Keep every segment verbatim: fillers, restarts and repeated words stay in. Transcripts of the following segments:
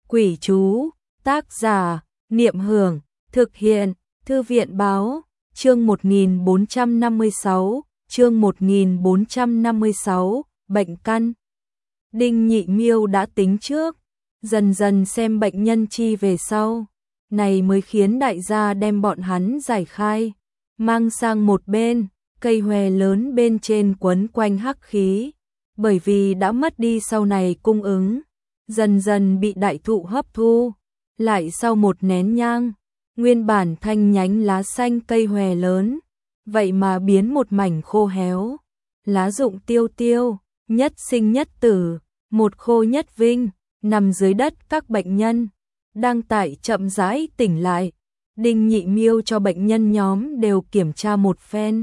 Quỷ chú, tác giả, Niệm Hưởng, thực hiện, Thư viện báo, chương một nghìn bốn trăm năm mươi sáu, chương một nghìn bốn trăm năm mươi sáu, bệnh căn. Đinh Nhị Miêu đã tính trước, dần dần xem bệnh nhân chi về sau, này mới khiến đại gia đem bọn hắn giải khai, mang sang một bên, cây hòe lớn bên trên quấn quanh hắc khí, bởi vì đã mất đi sau này cung ứng, dần dần bị đại thụ hấp thu, lại sau một nén nhang, nguyên bản thanh nhánh lá xanh cây hòe lớn, vậy mà biến một mảnh khô héo, lá rụng tiêu tiêu, nhất sinh nhất tử, một khô nhất vinh, nằm dưới đất các bệnh nhân, đang tại chậm rãi tỉnh lại. Đinh Nhị Miêu cho bệnh nhân nhóm đều kiểm tra một phen.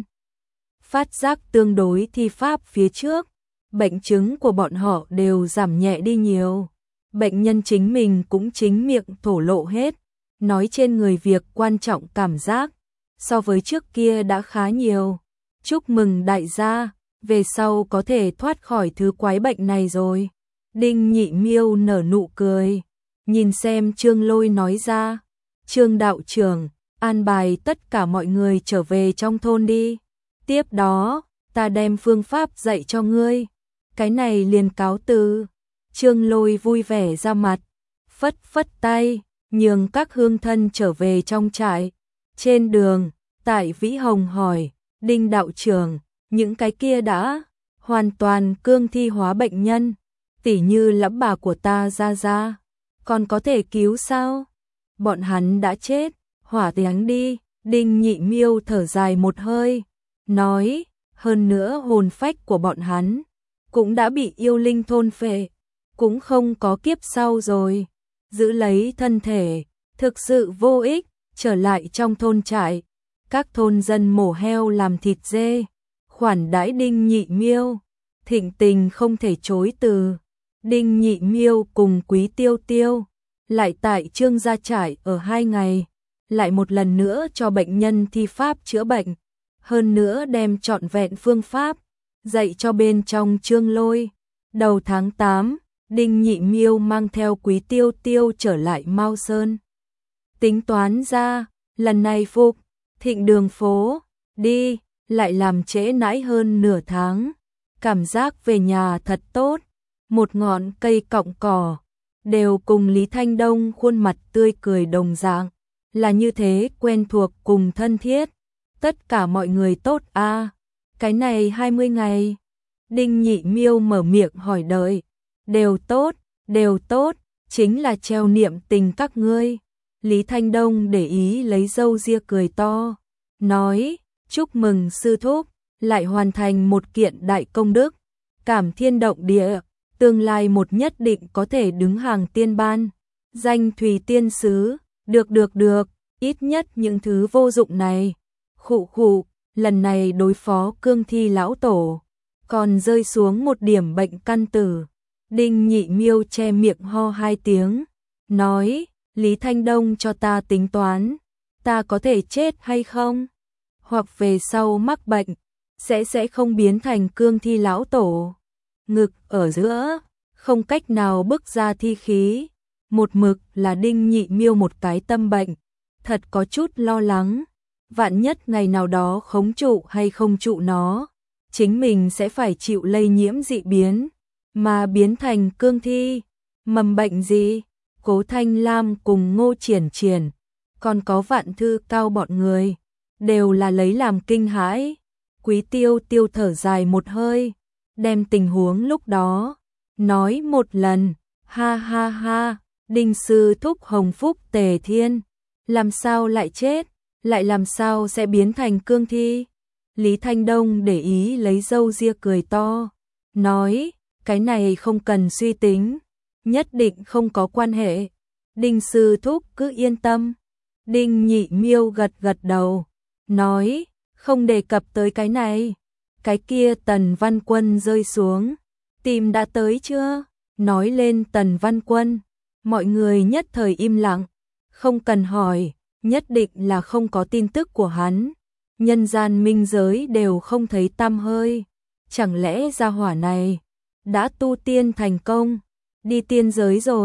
Phát giác tương đối thi pháp phía trước, bệnh chứng của bọn họ đều giảm nhẹ đi nhiều. Bệnh nhân chính mình cũng chính miệng thổ lộ hết, nói trên người việc quan trọng cảm giác, so với trước kia đã khá nhiều. Chúc mừng đại gia, về sau có thể thoát khỏi thứ quái bệnh này rồi. Đinh Nhị Miêu nở nụ cười, nhìn xem Trương Lôi nói ra, Trương đạo trưởng, an bài tất cả mọi người trở về trong thôn đi. Tiếp đó, ta đem phương pháp dạy cho ngươi. Cái này liền cáo từ. Trương Lôi vui vẻ ra mặt, phất phất tay, nhường các hương thân trở về trong trại. Trên đường, Tại Vĩ Hồng hỏi, Đinh đạo trưởng, những cái kia đã hoàn toàn cương thi hóa bệnh nhân, tỉ như lẫm bà của ta ra ra, còn có thể cứu sao? Bọn hắn đã chết, hỏa táng đi. Đinh Nhị Miêu thở dài một hơi, nói, hơn nữa hồn phách của bọn hắn cũng đã bị yêu linh thôn phệ, cũng không có kiếp sau rồi, giữ lấy thân thể, thực sự vô ích. Trở lại trong thôn trại, các thôn dân mổ heo làm thịt dê, khoản đãi Đinh Nhị Miêu, thịnh tình không thể chối từ. Đinh Nhị Miêu cùng Quý Tiêu Tiêu lại tại Trương gia trại ở hai ngày, lại một lần nữa cho bệnh nhân thi pháp chữa bệnh, hơn nữa đem trọn vẹn phương pháp dạy cho bên trong Trương Lôi. Đầu tháng tám, Đinh Nhị Miêu mang theo Quý Tiêu Tiêu trở lại Mao Sơn. Tính toán ra, lần này phục thịnh đường phố đi, lại làm trễ nãi hơn nửa tháng. Cảm giác về nhà thật tốt, một ngọn cây cọng cỏ, đều cùng Lý Thanh Đông khuôn mặt tươi cười đồng dạng, là như thế quen thuộc cùng thân thiết. Tất cả mọi người tốt a à? Cái này hai mươi ngày. Đinh Nhị Miêu mở miệng hỏi đợi. Đều tốt, đều tốt, chính là treo niệm tình các ngươi. Lý Thanh Đông để ý lấy râu ria cười to, nói, chúc mừng sư thúc, lại hoàn thành một kiện đại công đức, cảm thiên động địa, tương lai một nhất định có thể đứng hàng tiên ban, danh Thùy Tiên Sứ, được được được, ít nhất những thứ vô dụng này. Khụ khụ, lần này đối phó cương thi lão tổ, còn rơi xuống một điểm bệnh căn tử. Đinh Nhị Miêu che miệng ho hai tiếng, nói, Lý Thanh Đông cho ta tính toán, ta có thể chết hay không? Hoặc về sau mắc bệnh, sẽ sẽ không biến thành cương thi lão tổ. Ngực ở giữa, không cách nào bức ra thi khí, một mực là Đinh Nhị Miêu một cái tâm bệnh, thật có chút lo lắng, vạn nhất ngày nào đó khống trụ hay không trụ nó, chính mình sẽ phải chịu lây nhiễm dị biến, mà biến thành cương thi. Mầm bệnh gì? Cố Thanh Lam cùng Ngô Triển Triển, còn có Vạn Thư Cao bọn người, đều là lấy làm kinh hãi. Quý Tiêu Tiêu thở dài một hơi, đem tình huống lúc đó nói một lần, ha ha ha, Đinh sư thúc hồng phúc tề thiên, làm sao lại chết, lại làm sao sẽ biến thành cương thi? Lý Thanh Đông để ý lấy râu ria cười to, nói, cái này không cần suy tính, nhất định không có quan hệ. Đinh sư thúc cứ yên tâm. Đinh Nhị Miêu gật gật đầu, nói, không đề cập tới cái này. Cái kia Tần Văn Quân rơi xuống, tìm đã tới chưa? Nói lên Tần Văn Quân, mọi người nhất thời im lặng, không cần hỏi, nhất định là không có tin tức của hắn. Nhân gian minh giới đều không thấy tăm hơi, chẳng lẽ gia hỏa này đã tu tiên thành công, đi tiên giới rồi?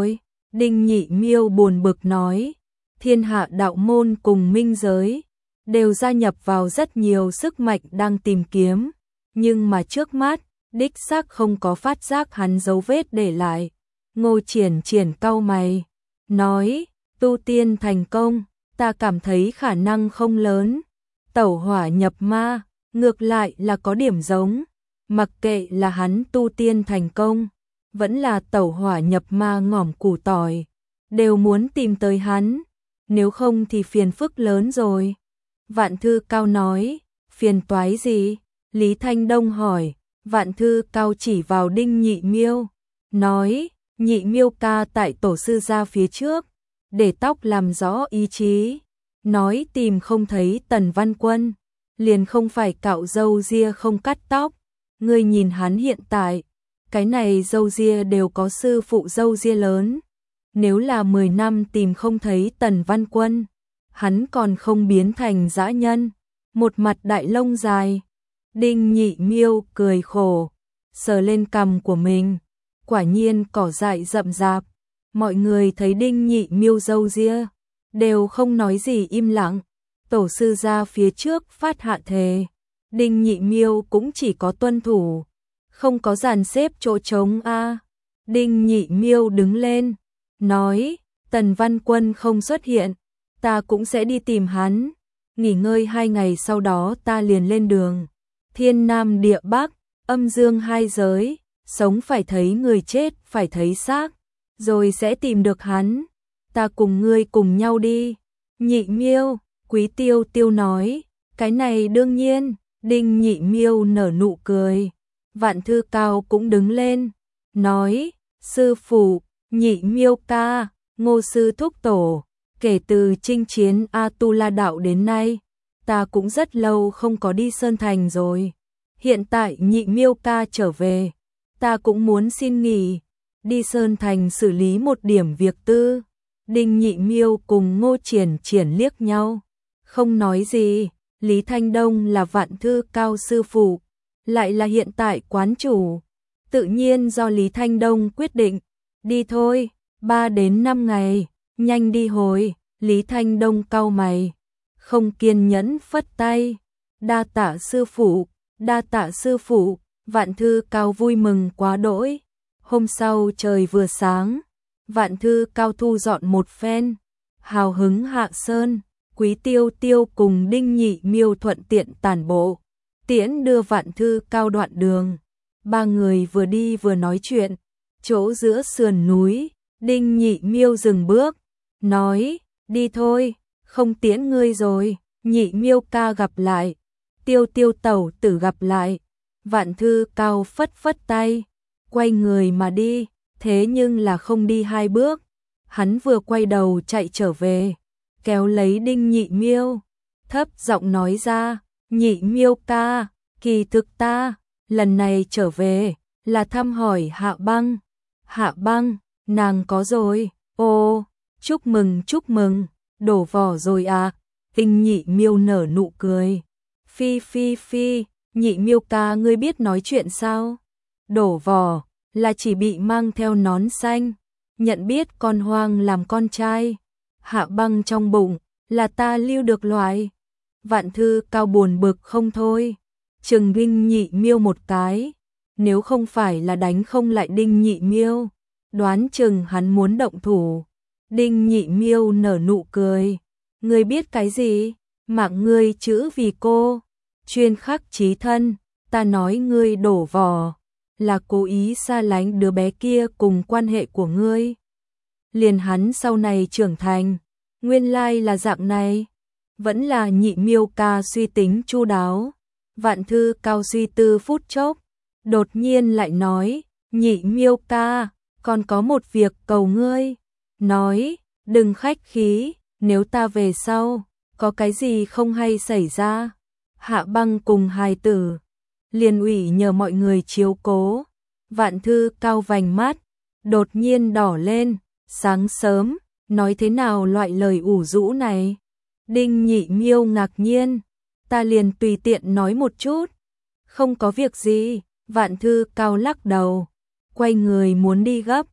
Đinh Nhị Miêu buồn bực nói, thiên hạ đạo môn cùng minh giới đều gia nhập vào rất nhiều sức mạnh đang tìm kiếm, nhưng mà trước mắt, đích xác không có phát giác hắn dấu vết để lại. Ngô Triển Triển cau mày, nói, tu tiên thành công, ta cảm thấy khả năng không lớn. Tẩu hỏa nhập ma, ngược lại là có điểm giống, mặc kệ là hắn tu tiên thành công, vẫn là tẩu hỏa nhập ma ngỏm củ tỏi, đều muốn tìm tới hắn, nếu không thì phiền phức lớn rồi. Vạn Thư Cao nói, phiền toái gì? Lý Thanh Đông hỏi. Vạn Thư Cao chỉ vào Đinh Nhị Miêu, nói, Nhị Miêu ca tại tổ sư gia phía trước, để tóc làm rõ ý chí, nói tìm không thấy Tần Văn Quân, liền không phải cạo râu ria không cắt tóc, ngươi nhìn hắn hiện tại, cái này râu ria đều có sư phụ râu ria lớn, nếu là mười năm tìm không thấy Tần Văn Quân, hắn còn không biến thành dã nhân, một mặt đại lông dài. Đinh Nhị Miêu cười khổ, sờ lên cằm của mình, quả nhiên cỏ dại rậm rạp. Mọi người thấy Đinh Nhị Miêu râu ria, đều không nói gì im lặng. Tổ sư gia phía trước phát hạ thề, Đinh Nhị Miêu cũng chỉ có tuân thủ, không có dàn xếp chỗ trống a. Đinh Nhị Miêu đứng lên, nói, Tần Văn Quân không xuất hiện, ta cũng sẽ đi tìm hắn, nghỉ ngơi hai ngày sau đó ta liền lên đường. Thiên Nam địa Bắc, âm dương hai giới, sống phải thấy người chết, phải thấy xác, rồi sẽ tìm được hắn. Ta cùng ngươi cùng nhau đi. Nhị Miêu, Quý Tiêu Tiêu nói, cái này đương nhiên. Đinh Nhị Miêu nở nụ cười. Vạn Thư Cao cũng đứng lên, nói, sư phụ, Nhị Miêu ca, Ngô sư thúc tổ, kể từ chinh chiến A-tu-la đạo đến nay, ta cũng rất lâu không có đi Sơn Thành rồi. Hiện tại Nhị Miêu ca trở về, ta cũng muốn xin nghỉ, đi Sơn Thành xử lý một điểm việc tư. Đinh Nhị Miêu cùng Ngô Triển Triển liếc nhau, không nói gì. Lý Thanh Đông là Vạn Thư Cao sư phụ, lại là hiện tại quán chủ, tự nhiên do Lý Thanh Đông quyết định. Đi thôi, ba đến năm ngày, nhanh đi hồi. Lý Thanh Đông cau mày, không kiên nhẫn phất tay, đa tạ sư phụ, đa tạ sư phụ. Vạn Thư Cao vui mừng quá đỗi. Hôm sau trời vừa sáng, Vạn Thư Cao thu dọn một phen, hào hứng hạ sơn. Quý Tiêu Tiêu cùng Đinh Nhị Miêu thuận tiện tản bộ, tiễn đưa Vạn Thư Cao đoạn đường. Ba người vừa đi vừa nói chuyện, chỗ giữa sườn núi, Đinh Nhị Miêu dừng bước, nói, đi thôi, không tiễn ngươi rồi. Nhị Miêu ca gặp lại, Tiêu Tiêu tẩu tử gặp lại. Vạn Thư Cao phất phất tay, quay người mà đi, thế nhưng là không đi hai bước, hắn vừa quay đầu chạy trở về, kéo lấy Đinh Nhị Miêu, thấp giọng nói ra, Nhị Miêu ca, kỳ thực ta, lần này trở về, là thăm hỏi Hạ Băng. Hạ Băng, nàng có rồi, ô, chúc mừng chúc mừng, đổ vỏ rồi à. Đinh Nhị Miêu nở nụ cười, phi phi phi, Nhị Miêu ca ngươi biết nói chuyện sao? Đổ vỏ, là chỉ bị mang theo nón xanh, nhận biết con hoang làm con trai. Hạ Băng trong bụng, là ta lưu được loại. Vạn Thư Cao buồn bực không thôi, chừng Đinh Nhị Miêu một cái, nếu không phải là đánh không lại Đinh Nhị Miêu, đoán chừng hắn muốn động thủ. Đinh Nhị Miêu nở nụ cười, ngươi biết cái gì? Mạng ngươi chữ vì cô, chuyên khắc chí thân, ta nói ngươi đổ vỏ, là cố ý xa lánh đứa bé kia cùng quan hệ của ngươi. Liền hắn sau này trưởng thành, nguyên lai là dạng này, vẫn là Nhị Miêu ca suy tính chu đáo. Vạn Thư Cao suy tư phút chốc, đột nhiên lại nói, Nhị Miêu ca, còn có một việc cầu ngươi. Nói, đừng khách khí, nếu ta về sau, có cái gì không hay xảy ra, Hạ Băng cùng hài tử, liền ủy nhờ mọi người chiếu cố. Vạn Thư Cao vành mắt, đột nhiên đỏ lên, sáng sớm, nói thế nào loại lời ủ rũ này? Đinh Nhị Miêu ngạc nhiên, ta liền tùy tiện nói một chút, không có việc gì. Vạn Thư Cao lắc đầu, quay người muốn đi gấp.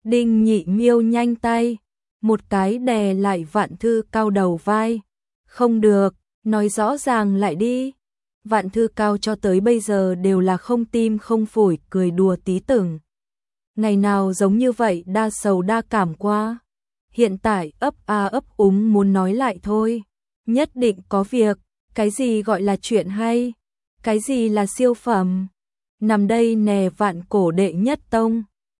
Đinh Nhị Miêu nhanh tay, một cái đè lại Vạn Thư Cao đầu vai. Không được, nói rõ ràng lại đi. Vạn Thư Cao cho tới bây giờ đều là không tim không phổi, cười đùa tí tưởng. Ngày nào giống như vậy đa sầu đa cảm qua. Hiện tại ấp a ấp úng muốn nói lại thôi. Nhất định có việc, cái gì gọi là chuyện hay, cái gì là siêu phẩm. Nằm đây nè, Vạn Cổ đệ nhất tông.